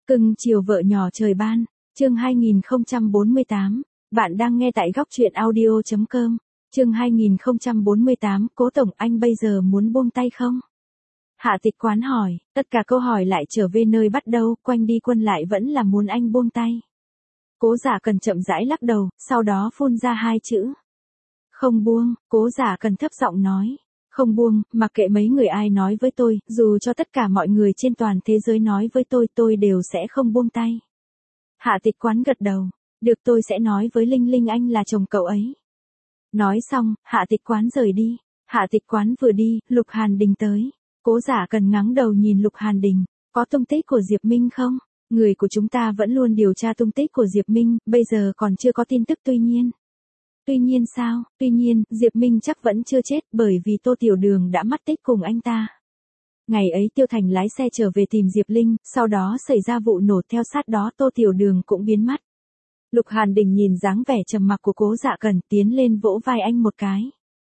Cưng chiều vợ nhỏ trời ban, chương 2048, bạn đang nghe tại góc truyện audio.com, chương 2048, Cố Tổng anh bây giờ muốn buông tay không? Hạ Tịch Quán hỏi, tất cả câu hỏi lại trở về nơi bắt đầu, quanh đi quân lại vẫn là muốn anh buông tay. Cố Dạ Cần chậm rãi lắc đầu, sau đó phun ra hai chữ. Không buông, Cố Dạ Cần thấp giọng nói. Không buông, mặc kệ mấy người ai nói với tôi, dù cho tất cả mọi người trên toàn thế giới nói với tôi đều sẽ không buông tay. Hạ Tịch Quán gật đầu. Được, tôi sẽ nói với Linh Linh anh là chồng cậu ấy. Nói xong, Hạ Tịch Quán rời đi. Hạ Tịch Quán vừa đi, Lục Hàn Đình tới. Cố Dạ Cần ngẩng đầu nhìn Lục Hàn Đình. Có tung tích của Diệp Minh không? Người của chúng ta vẫn luôn điều tra tung tích của Diệp Minh, bây giờ còn chưa có tin tức tuy nhiên. Tuy nhiên sao? Tuy nhiên, Diệp Minh chắc vẫn chưa chết bởi vì Tô Tiểu Đường đã mất tích cùng anh ta. Ngày ấy Tiêu Thành lái xe trở về tìm Diệp Linh, sau đó xảy ra vụ nổ, theo sát đó Tô Tiểu Đường cũng biến mất. Lục Hàn Đình nhìn dáng vẻ trầm mặc của Cố Dạ Cần, tiến lên vỗ vai anh một cái.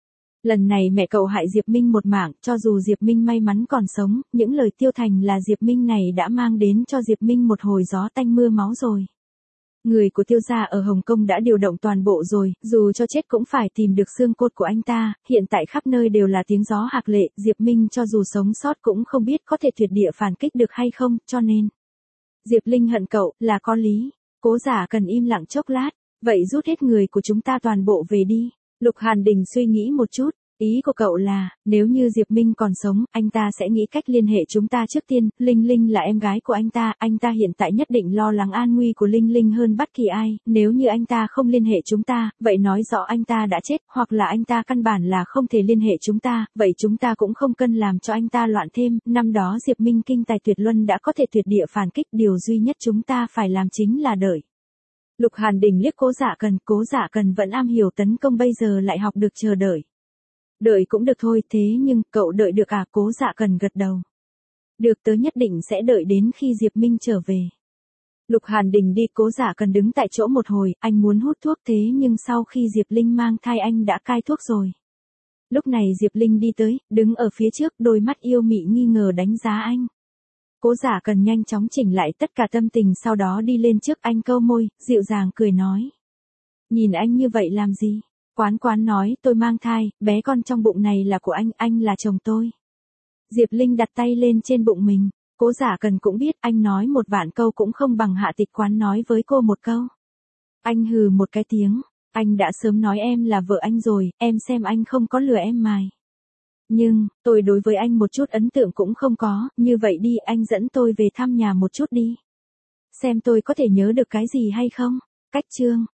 Lần này mẹ cậu hại Diệp Minh một mạng, cho dù Diệp Minh may mắn còn sống, những lời Tiêu Thành là Diệp Minh này đã mang đến cho Diệp Minh một hồi gió tanh mưa máu rồi. Người của Tiêu gia ở Hồng Kông đã điều động toàn bộ rồi, dù cho chết cũng phải tìm được xương cốt của anh ta, hiện tại khắp nơi đều là tiếng gió hạc lệ, Diệp Minh cho dù sống sót cũng không biết có thể tuyệt địa phản kích được hay không, cho nên. Diệp Linh hận cậu, là có lý. Cố Dạ Cần im lặng chốc lát, vậy rút hết người của chúng ta toàn bộ về đi. Lục Hàn Đình suy nghĩ một chút. Ý của cậu là, nếu như Diệp Minh còn sống, anh ta sẽ nghĩ cách liên hệ chúng ta trước tiên, Linh Linh là em gái của anh ta hiện tại nhất định lo lắng an nguy của Linh Linh hơn bất kỳ ai, nếu như anh ta không liên hệ chúng ta, vậy nói rõ anh ta đã chết, hoặc là anh ta căn bản là không thể liên hệ chúng ta, vậy chúng ta cũng không cần làm cho anh ta loạn thêm, năm đó Diệp Minh kinh tài tuyệt luân đã có thể tuyệt địa phản kích, điều duy nhất chúng ta phải làm chính là đợi. Lục Hàn Đình liếc Cố Dạ Cần vẫn am hiểu tấn công bây giờ lại học được chờ đợi. Đợi cũng được thôi, thế nhưng, cậu đợi được à? Cố Dạ Cần gật đầu. Được, tớ nhất định sẽ đợi đến khi Diệp Minh trở về. Lục Hàn Đình đi, Cố Dạ Cần đứng tại chỗ một hồi, anh muốn hút thuốc thế nhưng sau khi Diệp Linh mang thai anh đã cai thuốc rồi. Lúc này Diệp Linh đi tới, đứng ở phía trước, đôi mắt yêu mị nghi ngờ đánh giá anh. Cố Dạ Cần nhanh chóng chỉnh lại tất cả tâm tình, sau đó đi lên trước anh câu môi, dịu dàng cười nói. Nhìn anh như vậy làm gì? Quán nói, tôi mang thai, bé con trong bụng này là của anh là chồng tôi. Diệp Linh đặt tay lên trên bụng mình, Cố Dạ Cần cũng biết anh nói một vạn câu cũng không bằng Hạ Tịch Quán nói với cô một câu. Anh hừ một cái tiếng, anh đã sớm nói em là vợ anh rồi, em xem anh không có lừa em mài. Nhưng, tôi đối với anh một chút ấn tượng cũng không có, như vậy đi, anh dẫn tôi về thăm nhà một chút đi. Xem tôi có thể nhớ được cái gì hay không. Cách chương.